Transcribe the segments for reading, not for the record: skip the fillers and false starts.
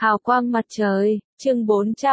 Hào quang mặt trời, chương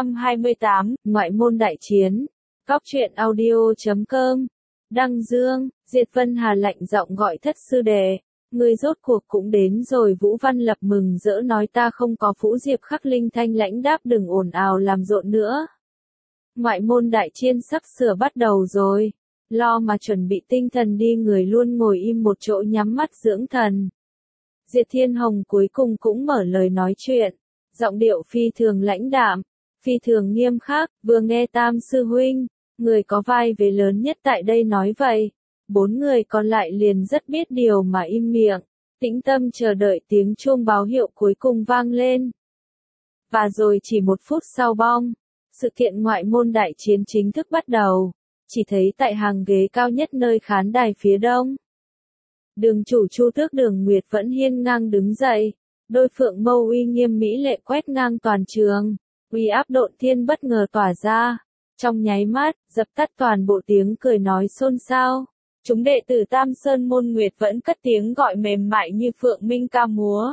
428, ngoại môn đại chiến. Góc truyện audio.com. Đăng Dương, Diệt Vân Hà lạnh giọng gọi Thất sư đệ. Ngươi rốt cuộc cũng đến rồi. Vũ Văn Lập mừng rỡ nói ta không có Phũ Diệp Khắc Linh thanh lãnh đáp đừng ồn ào làm rộn nữa. Ngoại môn đại chiến sắp sửa bắt đầu rồi. Lo mà chuẩn bị tinh thần đi người luôn ngồi im một chỗ nhắm mắt dưỡng thần. Diệt Thiên Hồng cuối cùng cũng mở lời nói chuyện. Giọng điệu phi thường lãnh đạm, phi thường nghiêm khắc, vừa nghe Tam sư huynh, người có vai vế lớn nhất tại đây nói vậy. 4 người còn lại liền rất biết điều mà im miệng, tĩnh tâm chờ đợi tiếng chuông báo hiệu cuối cùng vang lên. Và rồi chỉ 1 phút sau bong, sự kiện ngoại môn đại chiến chính thức bắt đầu, chỉ thấy tại hàng ghế cao nhất nơi khán đài phía đông. Đường chủ Chu Tước Đường Nguyệt vẫn hiên ngang đứng dậy. Đôi phượng mâu uy nghiêm mỹ lệ quét ngang toàn trường, uy áp độn thiên bất ngờ tỏa ra, trong nháy mắt, dập tắt toàn bộ tiếng cười nói xôn xao. Chúng đệ tử Tam Sơn môn Nguyệt vẫn cất tiếng gọi mềm mại như phượng minh ca múa.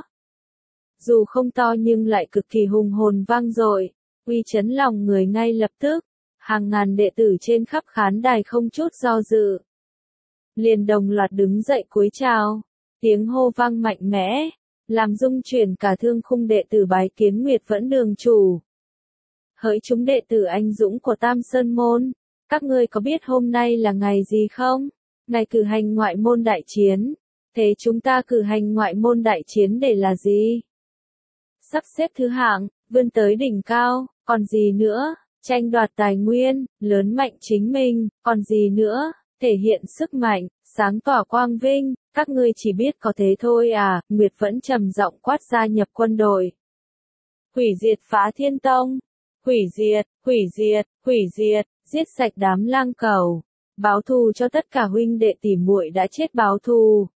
Dù không to nhưng lại cực kỳ hùng hồn vang dội, uy chấn lòng người ngay lập tức, hàng ngàn đệ tử trên khắp khán đài không chút do dự. Liền đồng loạt đứng dậy cúi chào, tiếng hô vang mạnh mẽ. Làm rung chuyển cả thương khung đệ tử bái kiến Nguyệt vẫn đường chủ. Hỡi chúng đệ tử anh dũng của Tam Sơn Môn, các ngươi có biết hôm nay là ngày gì không? Ngày cử hành ngoại môn đại chiến. Thế chúng ta cử hành ngoại môn đại chiến để là gì? Sắp xếp thứ hạng, vươn tới đỉnh cao, còn gì nữa? Tranh đoạt tài nguyên, lớn mạnh chính mình, còn gì nữa? Thể hiện sức mạnh, sáng tỏa quang vinh. Các ngươi chỉ biết có thế thôi à, Nguyệt vẫn trầm giọng quát gia nhập quân đội. Hủy diệt Phá Thiên Tông. Hủy diệt, hủy diệt, hủy diệt, giết sạch đám lang cẩu. Báo thù cho tất cả huynh đệ tỷ muội đã chết báo thù.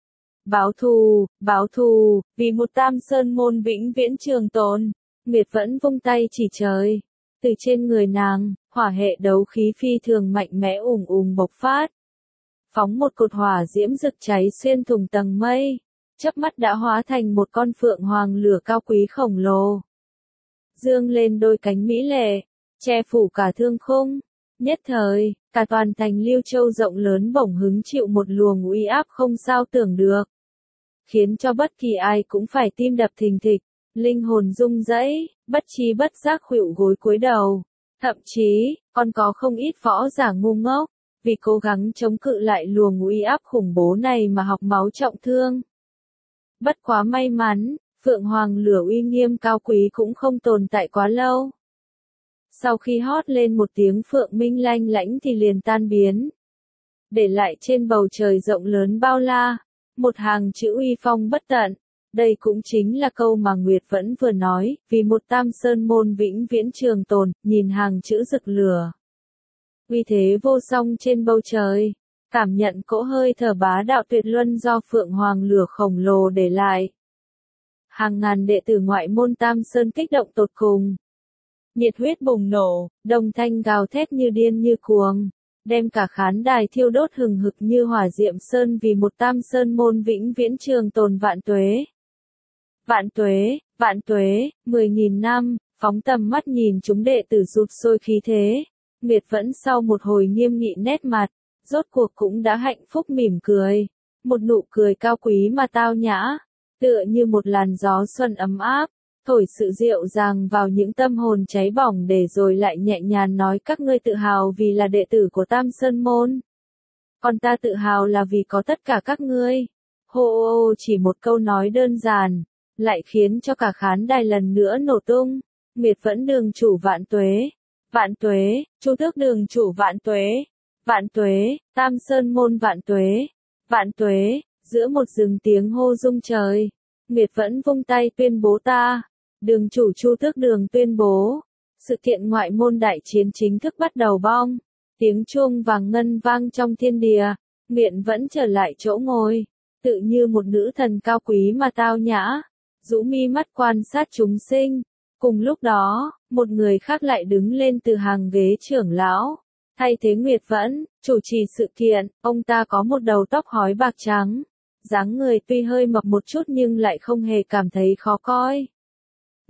Báo thù, vì một Tam Sơn môn vĩnh viễn trường tồn. Nguyệt vẫn vung tay chỉ trời. Từ trên người nàng, hỏa hệ đấu khí phi thường mạnh mẽ ùng ùng bộc phát. Phóng một cột hỏa diễm rực cháy xuyên thủng tầng mây, chớp mắt đã hóa thành một con phượng hoàng lửa cao quý khổng lồ. Dương lên đôi cánh mỹ lệ, che phủ cả thương khung. Nhất thời, cả toàn thành Liêu Châu rộng lớn bỗng hứng chịu một luồng uy áp không sao tưởng được. Khiến cho bất kỳ ai cũng phải tim đập thình thịch, linh hồn rung rẩy, bất trí bất giác khuỵu gối cúi đầu. Thậm chí, còn có không ít võ giả ngu ngốc. Vì cố gắng chống cự lại luồng uy áp khủng bố này mà học máu trọng thương. Bất quá may mắn, Phượng Hoàng lửa uy nghiêm cao quý cũng không tồn tại quá lâu. Sau khi hót lên một tiếng phượng minh lanh lãnh thì liền tan biến. Để lại trên bầu trời rộng lớn bao la, một hàng chữ uy phong bất tận. Đây cũng chính là câu mà Nguyệt vẫn vừa nói, vì một Tam Sơn môn vĩnh viễn trường tồn, nhìn hàng chữ rực lửa. Uy thế vô song trên bầu trời, cảm nhận cỗ hơi thở bá đạo tuyệt luân do Phượng Hoàng lửa khổng lồ để lại. Hàng ngàn đệ tử ngoại môn Tam Sơn kích động tột cùng. Nhiệt huyết bùng nổ, đồng thanh gào thét như điên như cuồng, đem cả khán đài thiêu đốt hừng hực như hỏa diệm sơn vì một Tam Sơn môn vĩnh viễn trường tồn vạn tuế. Vạn tuế, 10.000 năm, phóng tầm mắt nhìn chúng đệ tử sụp sôi khí thế. Nguyệt vẫn sau một hồi nghiêm nghị nét mặt, rốt cuộc cũng đã hạnh phúc mỉm cười. Một nụ cười cao quý mà tao nhã, tựa như một làn gió xuân ấm áp, thổi sự dịu dàng vào những tâm hồn cháy bỏng để rồi lại nhẹ nhàng nói các ngươi tự hào vì là đệ tử của Tam Sơn Môn. Còn ta tự hào là vì có tất cả các ngươi. Hô chỉ một câu nói đơn giản, lại khiến cho cả khán đài lần nữa nổ tung. Nguyệt vẫn đường chủ vạn tuế. Vạn tuế, Chu Tước đường chủ vạn tuế, Tam Sơn môn vạn tuế, giữa một rừng tiếng hô rung trời. Nguyệt vẫn vung tay tuyên bố ta, đường chủ Chu Tước đường tuyên bố, sự kiện ngoại môn đại chiến chính thức bắt đầu bong. Tiếng chuông vàng ngân vang trong thiên địa, Nguyệt vẫn trở lại chỗ ngồi, tự như một nữ thần cao quý mà tao nhã, rũ mi mắt quan sát chúng sinh. Cùng lúc đó, một người khác lại đứng lên từ hàng ghế trưởng lão, thay thế Nguyệt vẫn, chủ trì sự kiện. Ông ta có một đầu tóc hói bạc trắng, dáng người tuy hơi mập một chút nhưng lại không hề cảm thấy khó coi.